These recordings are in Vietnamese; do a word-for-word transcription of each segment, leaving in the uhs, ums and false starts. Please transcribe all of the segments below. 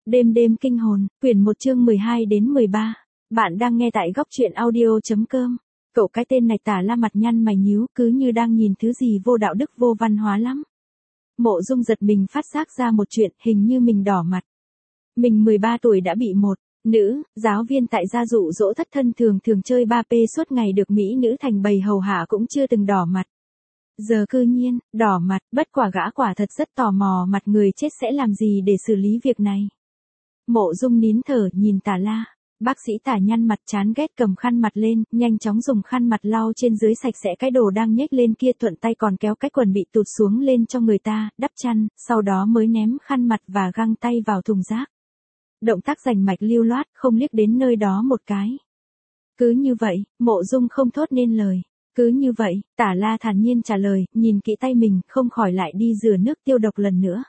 Đêm đêm kinh hồn, quyển một chương mười hai đến mười ba. Bạn đang nghe tại góc truyện audio.com. Cậu cái tên này Tả La mặt nhăn mày nhíu, cứ như đang nhìn thứ gì vô đạo đức vô văn hóa lắm. Mộ Dung giật mình phát giác ra một chuyện, hình như mình đỏ mặt. Mình mười ba tuổi đã bị một nữ giáo viên tại gia dụ dỗ thất thân thường thường chơi ba pê suốt ngày, được mỹ nữ thành bầy hầu hạ cũng chưa từng đỏ mặt. Giờ cư nhiên, đỏ mặt, bất quả gã quả thật rất tò mò mặt người chết sẽ làm gì để xử lý việc này. Mộ Dung nín thở nhìn Tả La. Bác sĩ Tả nhăn mặt chán ghét cầm khăn mặt lên, nhanh chóng dùng khăn mặt lau trên dưới sạch sẽ cái đồ đang nhếch lên kia, thuận tay còn kéo cái quần bị tụt xuống lên cho người ta, đắp chăn, sau đó mới ném khăn mặt và găng tay vào thùng rác. Động tác rành mạch lưu loát, không liếc đến nơi đó một cái. Cứ như vậy, Mộ Dung không thốt nên lời. Cứ như vậy, Tả La thản nhiên trả lời, nhìn kỹ tay mình, không khỏi lại đi rửa nước tiêu độc lần nữa.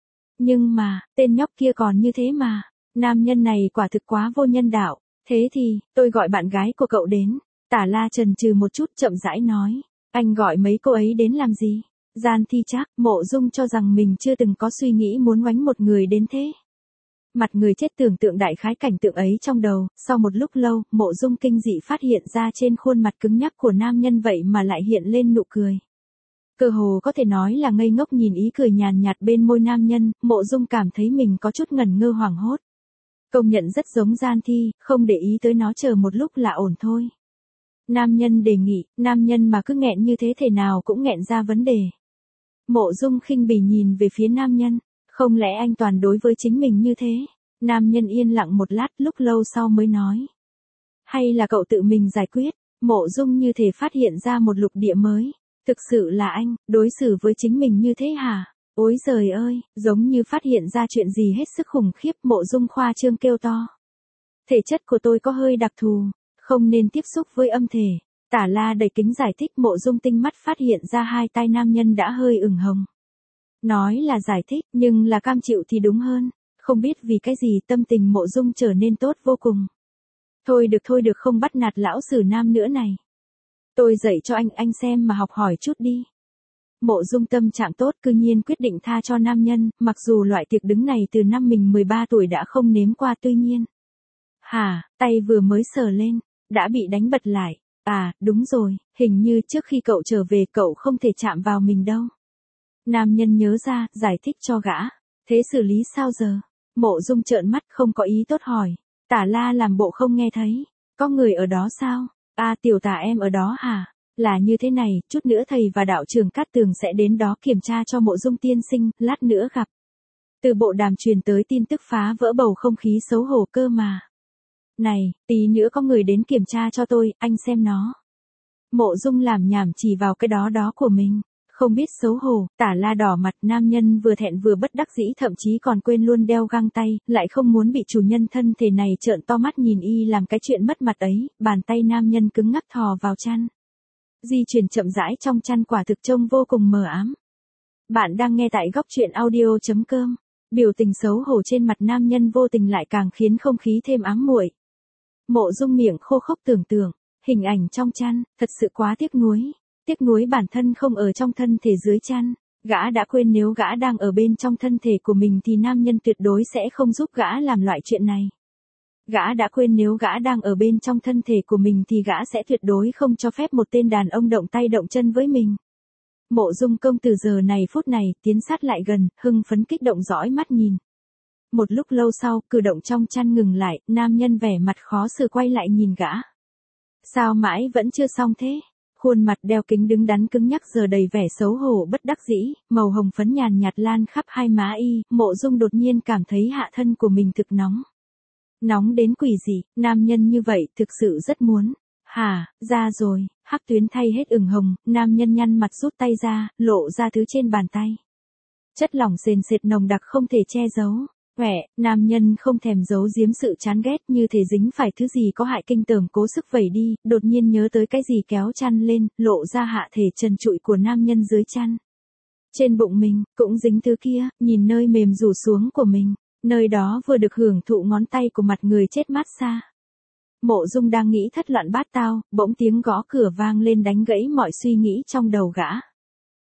Nhưng mà, tên nhóc kia còn như thế mà, nam nhân này quả thực quá vô nhân đạo. Thế thì, tôi gọi bạn gái của cậu đến. Tả La chần chừ một chút chậm rãi nói, anh gọi mấy cô ấy đến làm gì? Gian thi chắc. Mộ Dung cho rằng mình chưa từng có suy nghĩ muốn oánh một người đến thế. Mặt người chết tưởng tượng đại khái cảnh tượng ấy trong đầu, sau một lúc lâu, Mộ Dung kinh dị phát hiện ra trên khuôn mặt cứng nhắc của nam nhân vậy mà lại hiện lên nụ cười. Cơ hồ có thể nói là ngây ngốc nhìn ý cười nhàn nhạt bên môi nam nhân, Mộ Dung cảm thấy mình có chút ngẩn ngơ hoảng hốt. Công nhận rất giống Gian Thi, không để ý tới nó, chờ một lúc là ổn thôi. Nam nhân đề nghị, nam nhân mà cứ nghẹn như thế thể nào cũng nghẹn ra vấn đề. Mộ Dung khinh bỉ nhìn về phía nam nhân. Không lẽ anh toàn đối với chính mình như thế? Nam nhân yên lặng một lát, lúc lâu sau mới nói. Hay là cậu tự mình giải quyết? Mộ Dung như thể phát hiện ra một lục địa mới. Thực sự là anh, đối xử với chính mình như thế hả? Ôi giời ơi, giống như phát hiện ra chuyện gì hết sức khủng khiếp. Mộ Dung khoa trương kêu to. Thể chất của tôi có hơi đặc thù, không nên tiếp xúc với âm thể. Tả La đầy kính giải thích. Mộ Dung tinh mắt phát hiện ra hai tai nam nhân đã hơi ửng hồng. Nói là giải thích, nhưng là cam chịu thì đúng hơn. Không biết vì cái gì tâm tình Mộ Dung trở nên tốt vô cùng. Thôi được thôi được, không bắt nạt lão sử nam nữa này. Tôi dạy cho anh, anh xem mà học hỏi chút đi. Mộ Dung tâm trạng tốt, cư nhiên quyết định tha cho nam nhân, mặc dù loại tiệc đứng này từ năm mình mười ba tuổi đã không nếm qua, tuy nhiên. Hả, tay vừa mới sờ lên, đã bị đánh bật lại. À, đúng rồi, hình như trước khi cậu trở về cậu không thể chạm vào mình đâu. Nam nhân nhớ ra, giải thích cho gã. Thế xử lý sao giờ? Mộ Dung trợn mắt không có ý tốt hỏi. Tả La làm bộ không nghe thấy. Có người ở đó sao? À, tiểu Tả em ở đó hả? Là như thế này, chút nữa thầy và đạo trưởng Cát Tường sẽ đến đó kiểm tra cho Mộ Dung tiên sinh, lát nữa gặp. Từ bộ đàm truyền tới tin tức phá vỡ bầu không khí xấu hổ cơ mà. Này, tí nữa có người đến kiểm tra cho tôi, anh xem nó. Mộ Dung làm nhảm chỉ vào cái đó đó của mình. Không biết xấu hổ. Tả La đỏ mặt, nam nhân vừa thẹn vừa bất đắc dĩ, thậm chí còn quên luôn đeo găng tay, lại không muốn bị chủ nhân thân thể này trợn to mắt nhìn y làm cái chuyện mất mặt ấy. Bàn tay nam nhân cứng ngắc thò vào chăn. Di chuyển chậm rãi trong chăn, quả thực trông vô cùng mờ ám. Bạn đang nghe tại góc truyện audio.com. Biểu tình xấu hổ trên mặt nam nhân vô tình lại càng khiến không khí thêm ám muội. Mộ Dung miệng khô khốc tưởng tượng hình ảnh trong chăn, thật sự quá tiếc nuối. Tiếc nuối bản thân không ở trong thân thể dưới chăn. Gã đã quên nếu gã đang ở bên trong thân thể của mình thì nam nhân tuyệt đối sẽ không giúp gã làm loại chuyện này. Gã đã quên nếu gã đang ở bên trong thân thể của mình thì gã sẽ tuyệt đối không cho phép một tên đàn ông động tay động chân với mình. Mộ Dung công từ giờ này phút này tiến sát lại gần, hưng phấn kích động dõi mắt nhìn. Một lúc lâu sau, cử động trong chăn ngừng lại, nam nhân vẻ mặt khó xử quay lại nhìn gã. Sao mãi vẫn chưa xong thế? Khuôn mặt đeo kính đứng đắn cứng nhắc giờ đầy vẻ xấu hổ bất đắc dĩ, màu hồng phấn nhàn nhạt lan khắp hai má y. Mộ Dung đột nhiên cảm thấy hạ thân của mình thực nóng. Nóng đến quỷ dị, nam nhân như vậy thực sự rất muốn. Hả, ra rồi, hắc tuyến thay hết ửng hồng, nam nhân nhăn mặt rút tay ra, lộ ra thứ trên bàn tay. Chất lỏng sền sệt nồng đặc không thể che giấu. Quẹ, nam nhân không thèm giấu giếm sự chán ghét, như thể dính phải thứ gì có hại kinh tởm cố sức vẩy đi, đột nhiên nhớ tới cái gì kéo chăn lên, lộ ra hạ thể trần trụi của nam nhân dưới chăn. Trên bụng mình, cũng dính thứ kia, nhìn nơi mềm rủ xuống của mình, nơi đó vừa được hưởng thụ ngón tay của mặt người chết mát xa. Mộ Dung đang nghĩ thất loạn bát tao, bỗng tiếng gõ cửa vang lên đánh gãy mọi suy nghĩ trong đầu gã.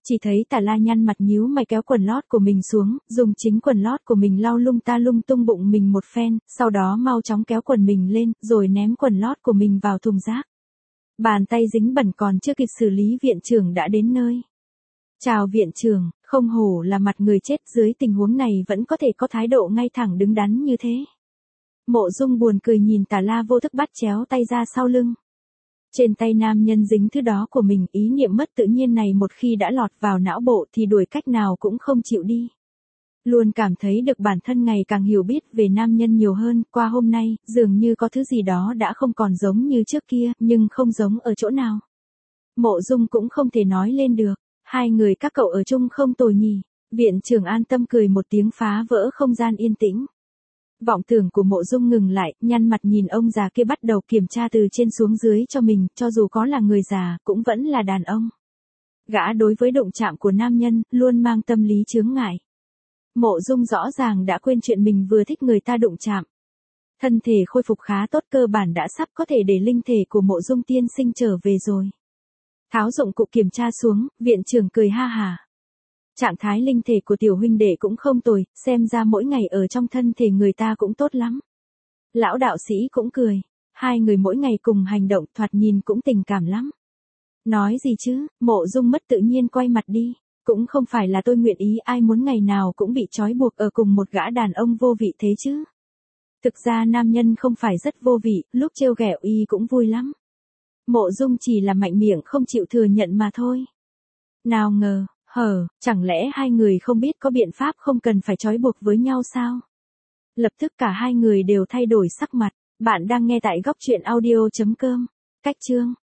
Chỉ thấy Tà La nhăn mặt nhíu mày kéo quần lót của mình xuống, dùng chính quần lót của mình lau lung ta lung tung bụng mình một phen, sau đó mau chóng kéo quần mình lên, rồi ném quần lót của mình vào thùng rác. Bàn tay dính bẩn còn chưa kịp xử lý, viện trưởng đã đến nơi. Chào viện trưởng, không hổ là mặt người chết, dưới tình huống này vẫn có thể có thái độ ngay thẳng đứng đắn như thế. Mộ Dung buồn cười nhìn Tà La vô thức bắt chéo tay ra sau lưng. Trên tay nam nhân dính thứ đó của mình, ý niệm mất tự nhiên này một khi đã lọt vào não bộ thì đuổi cách nào cũng không chịu đi. Luôn cảm thấy được bản thân ngày càng hiểu biết về nam nhân nhiều hơn, qua hôm nay, dường như có thứ gì đó đã không còn giống như trước kia, nhưng không giống ở chỗ nào. Mộ Dung cũng không thể nói lên được, hai người các cậu ở chung không tồi nhỉ. Viện trưởng an tâm cười một tiếng phá vỡ không gian yên tĩnh. Vọng tưởng của Mộ Dung ngừng lại, nhăn mặt nhìn ông già kia bắt đầu kiểm tra từ trên xuống dưới cho mình, cho dù có là người già, cũng vẫn là đàn ông. Gã đối với động chạm của nam nhân, luôn mang tâm lý chướng ngại. Mộ Dung rõ ràng đã quên chuyện mình vừa thích người ta đụng chạm. Thân thể khôi phục khá tốt, cơ bản đã sắp có thể để linh thể của Mộ Dung tiên sinh trở về rồi. Tháo dụng cụ kiểm tra xuống, viện trưởng cười ha hả. Trạng thái linh thể của tiểu huynh đệ cũng không tồi, xem ra mỗi ngày ở trong thân thể người ta cũng tốt lắm. Lão đạo sĩ cũng cười, hai người mỗi ngày cùng hành động thoạt nhìn cũng tình cảm lắm. Nói gì chứ, Mộ Dung mất tự nhiên quay mặt đi, cũng không phải là tôi nguyện ý, ai muốn ngày nào cũng bị trói buộc ở cùng một gã đàn ông vô vị thế chứ. Thực ra nam nhân không phải rất vô vị, lúc trêu ghẹo y cũng vui lắm. Mộ Dung chỉ là mạnh miệng không chịu thừa nhận mà thôi. Nào ngờ, hờ, chẳng lẽ hai người không biết có biện pháp không cần phải trói buộc với nhau sao? Lập tức cả hai người đều thay đổi sắc mặt. Bạn đang nghe tại góc truyện audio chấm com. Cách chương